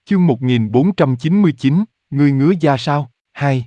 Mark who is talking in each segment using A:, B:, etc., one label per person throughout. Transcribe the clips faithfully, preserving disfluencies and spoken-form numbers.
A: Chương một nghìn bốn trăm chín mươi chín, ngươi ngứa da sao? Hai.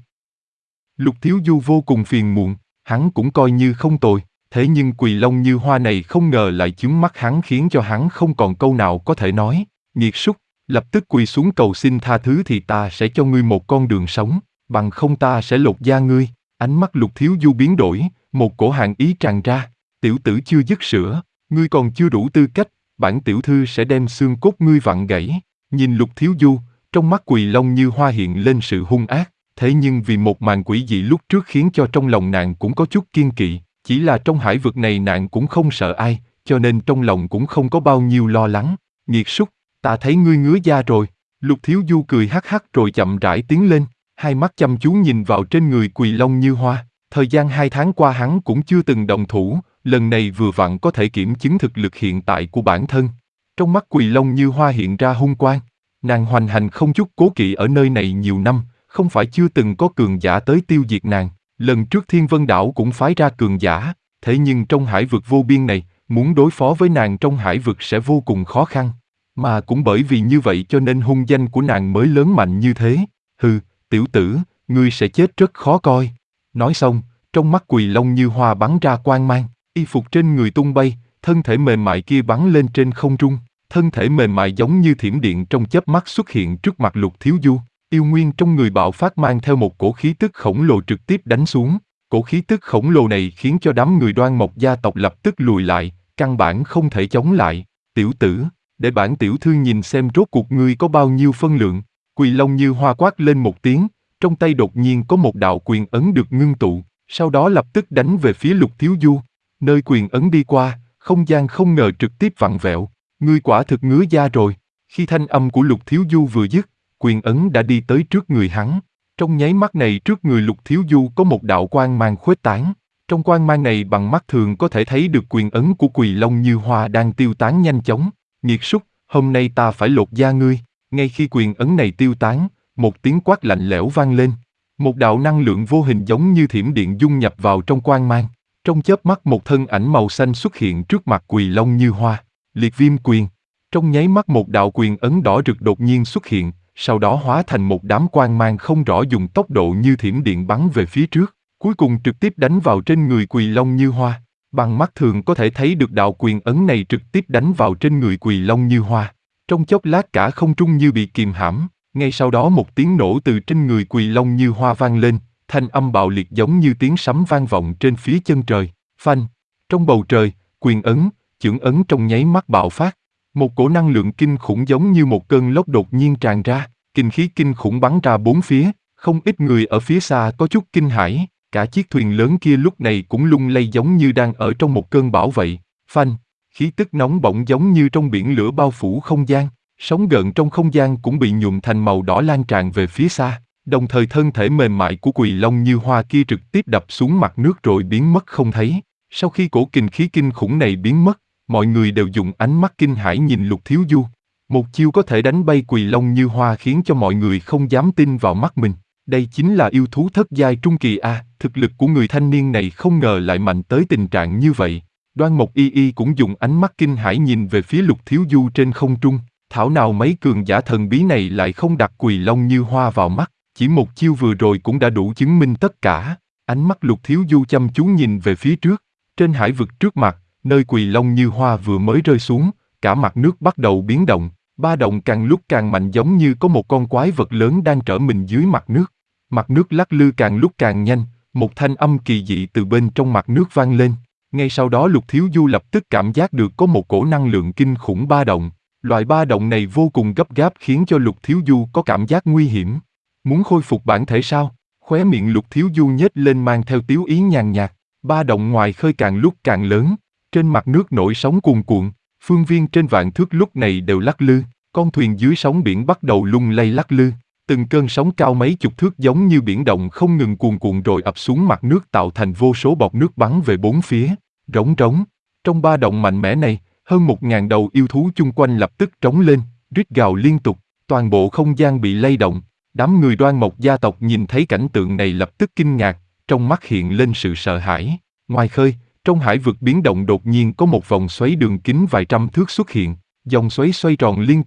A: Lục Thiếu Du vô cùng phiền muộn, hắn cũng coi như không tồi, thế nhưng Quỳ Long Như Hoa này không ngờ lại chướng mắt hắn khiến cho hắn không còn câu nào có thể nói. Nghiệt súc, lập tức quỳ xuống cầu xin tha thứ thì ta sẽ cho ngươi một con đường sống, bằng không ta sẽ lột da ngươi. Ánh mắt Lục Thiếu Du biến đổi, một cổ hàn ý tràn ra. Tiểu tử chưa dứt sữa, ngươi còn chưa đủ tư cách, bản tiểu thư sẽ đem xương cốt ngươi vặn gãy. Nhìn Lục Thiếu Du, trong mắt Quỳ Long Như Hoa hiện lên sự hung ác, thế nhưng vì một màn quỷ dị lúc trước khiến cho trong lòng nàng cũng có chút kiên kỵ, chỉ là trong hải vực này nàng cũng không sợ ai, cho nên trong lòng cũng không có bao nhiêu lo lắng. Nghiệt súc, ta thấy ngươi ngứa da rồi. Lục Thiếu Du cười hắc hắc rồi chậm rãi tiến lên, hai mắt chăm chú nhìn vào trên người Quỳ Long Như Hoa. Thời gian hai tháng qua hắn cũng chưa từng động thủ, lần này vừa vặn có thể kiểm chứng thực lực hiện tại của bản thân. Trong mắt Quỳ Long Như Hoa hiện ra hung quang, nàng hoành hành không chút cố kỵ ở nơi này nhiều năm, không phải chưa từng có cường giả tới tiêu diệt nàng. Lần trước Thiên Vân Đảo cũng phái ra cường giả, thế nhưng trong hải vực vô biên này, muốn đối phó với nàng trong hải vực sẽ vô cùng khó khăn. Mà cũng bởi vì như vậy cho nên hung danh của nàng mới lớn mạnh như thế. Hừ, tiểu tử, ngươi sẽ chết rất khó coi. Nói xong, trong mắt Quỳ Long Như Hoa bắn ra quang mang, y phục trên người tung bay, thân thể mềm mại kia bắn lên trên không trung. Thân thể mềm mại giống như thiểm điện trong chớp mắt xuất hiện trước mặt Lục Thiếu Du. Yêu nguyên trong người bạo phát mang theo một cổ khí tức khổng lồ trực tiếp đánh xuống. Cổ khí tức khổng lồ này khiến cho đám người Đoan Mộc gia tộc lập tức lùi lại, căn bản không thể chống lại. Tiểu tử, để bản tiểu thư nhìn xem rốt cuộc ngươi có bao nhiêu phân lượng. Quỳ Long Như Hoa quát lên một tiếng, trong tay đột nhiên có một đạo quyền ấn được ngưng tụ, sau đó lập tức đánh về phía Lục Thiếu Du. Nơi quyền ấn đi qua, không gian không ngờ trực tiếp vặn vẹo. Ngươi quả thực ngứa da rồi. Khi thanh âm của Lục Thiếu Du vừa dứt, quyền ấn đã đi tới trước người hắn. Trong nháy mắt này trước người Lục Thiếu Du có một đạo quang mang khuếch tán. Trong quang mang này bằng mắt thường có thể thấy được quyền ấn của Quỳ Long Như Hoa đang tiêu tán nhanh chóng. Nghiệt súc, hôm nay ta phải lột da ngươi. Ngay khi quyền ấn này tiêu tán, một tiếng quát lạnh lẽo vang lên. Một đạo năng lượng vô hình giống như thiểm điện dung nhập vào trong quang mang. Trong chớp mắt một thân ảnh màu xanh xuất hiện trước mặt Quỳ Long Như Hoa. Liệt Viêm Quyền. Trong nháy mắt một đạo quyền ấn đỏ rực đột nhiên xuất hiện, sau đó hóa thành một đám quang mang không rõ dùng tốc độ như thiểm điện bắn về phía trước, cuối cùng trực tiếp đánh vào trên người Quỳ Long Như Hoa. Bằng mắt thường có thể thấy được đạo quyền ấn này trực tiếp đánh vào trên người Quỳ Long Như Hoa. Trong chốc lát cả không trung như bị kìm hãm, ngay sau đó một tiếng nổ từ trên người Quỳ Long Như Hoa vang lên, thanh âm bạo liệt giống như tiếng sấm vang vọng trên phía chân trời. Phanh! Trong bầu trời, quyền ấn, chưởng ấn trong nháy mắt bạo phát. Một cổ năng lượng kinh khủng giống như một cơn lốc đột nhiên tràn ra, kinh khí kinh khủng bắn ra bốn phía, không ít người ở phía xa có chút kinh hãi, cả chiếc thuyền lớn kia lúc này cũng lung lay giống như đang ở trong một cơn bão vậy. Phanh, khí tức nóng bỏng giống như trong biển lửa bao phủ không gian, sóng gợn trong không gian cũng bị nhuộm thành màu đỏ lan tràn về phía xa, đồng thời thân thể mềm mại của Quỳ Long Như Hoa kia trực tiếp đập xuống mặt nước rồi biến mất không thấy. Sau khi cổ kinh khí kinh khủng này biến mất, mọi người đều dùng ánh mắt kinh hãi nhìn Lục Thiếu Du. Một chiêu có thể đánh bay Quỳ Long Như Hoa khiến cho mọi người không dám tin vào mắt mình. Đây chính là yêu thú thất giai trung kỳ a, thực lực của người thanh niên này không ngờ lại mạnh tới tình trạng như vậy. Đoan Mộc Y Y cũng dùng ánh mắt kinh hãi nhìn về phía Lục Thiếu Du trên không trung. Thảo nào mấy cường giả thần bí này lại không đặt Quỳ Long Như Hoa vào mắt, chỉ một chiêu vừa rồi cũng đã đủ chứng minh tất cả. Ánh mắt Lục Thiếu Du chăm chú nhìn về phía trước, trên hải vực trước mặt, nơi Quỳ Long Như Hoa vừa mới rơi xuống, cả mặt nước bắt đầu biến động, ba động càng lúc càng mạnh giống như có một con quái vật lớn đang trở mình dưới mặt nước. Mặt nước lắc lư càng lúc càng nhanh, một thanh âm kỳ dị từ bên trong mặt nước vang lên. Ngay sau đó Lục Thiếu Du lập tức cảm giác được có một cổ năng lượng kinh khủng ba động. Loại ba động này vô cùng gấp gáp khiến cho Lục Thiếu Du có cảm giác nguy hiểm. Muốn khôi phục bản thể sao? Khóe miệng Lục Thiếu Du nhếch lên mang theo tiếu ý nhàn nhạt. Ba động ngoài khơi càng lúc càng lớn. Trên mặt nước nổi sóng cuồn cuộn, phương viên trên vạn thước lúc này đều lắc lư, con thuyền dưới sóng biển bắt đầu lung lay lắc lư, từng cơn sóng cao mấy chục thước giống như biển động không ngừng cuồn cuộn rồi ập xuống mặt nước tạo thành vô số bọt nước bắn về bốn phía, rống rống. Trong ba động mạnh mẽ này, hơn một ngàn đầu yêu thú chung quanh lập tức trống lên, rít gào liên tục, toàn bộ không gian bị lay động. Đám người Đoan Mộc gia tộc nhìn thấy cảnh tượng này lập tức kinh ngạc, trong mắt hiện lên sự sợ hãi. Ngoài khơi, trong hải vực biến động đột nhiên có một vòng xoáy đường kính vài trăm thước xuất hiện, dòng xoáy xoay tròn liên tục,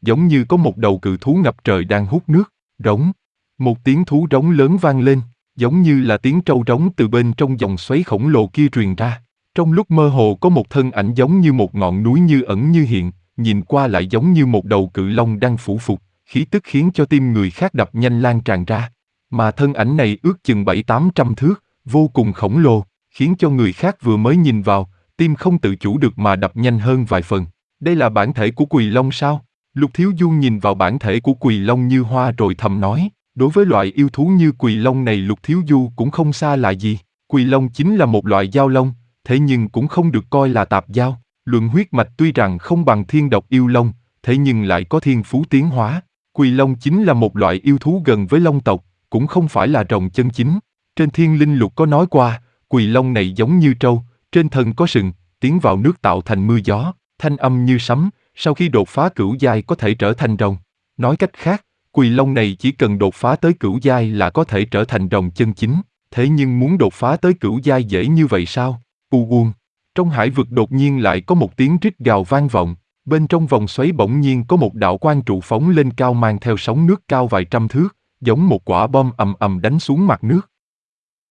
A: giống như có một đầu cự thú ngập trời đang hút nước. Rống. Một tiếng thú rống lớn vang lên, giống như là tiếng trâu rống từ bên trong dòng xoáy khổng lồ kia truyền ra. Trong lúc mơ hồ có một thân ảnh giống như một ngọn núi như ẩn như hiện, nhìn qua lại giống như một đầu cự long đang phủ phục, khí tức khiến cho tim người khác đập nhanh lan tràn ra. Mà thân ảnh này ước chừng bảy tám trăm thước, vô cùng khổng lồ, khiến cho người khác vừa mới nhìn vào, tim không tự chủ được mà đập nhanh hơn vài phần. Đây là bản thể của Quỳ Long sao? Lục Thiếu Du nhìn vào bản thể của Quỳ Long Như Hoa rồi thầm nói, đối với loại yêu thú như Quỳ Long này Lục Thiếu Du cũng không xa lạ gì. Quỳ Long chính là một loại giao long, thế nhưng cũng không được coi là tạp giao. Luận huyết mạch tuy rằng không bằng thiên độc yêu long, thế nhưng lại có thiên phú tiến hóa. Quỳ Long chính là một loại yêu thú gần với long tộc, cũng không phải là rồng chân chính. Trên Thiên Linh Lục có nói qua, Quỳ Long này giống như trâu, trên thân có sừng, tiến vào nước tạo thành mưa gió, thanh âm như sấm, sau khi đột phá cửu giai có thể trở thành rồng. Nói cách khác, Quỳ Long này chỉ cần đột phá tới cửu giai là có thể trở thành rồng chân chính. Thế nhưng muốn đột phá tới cửu giai dễ như vậy sao? U uông. Trong hải vực đột nhiên lại có một tiếng rít gào vang vọng, bên trong vòng xoáy bỗng nhiên có một đạo quang trụ phóng lên cao mang theo sóng nước cao vài trăm thước, giống một quả bom ầm ầm đánh xuống mặt nước.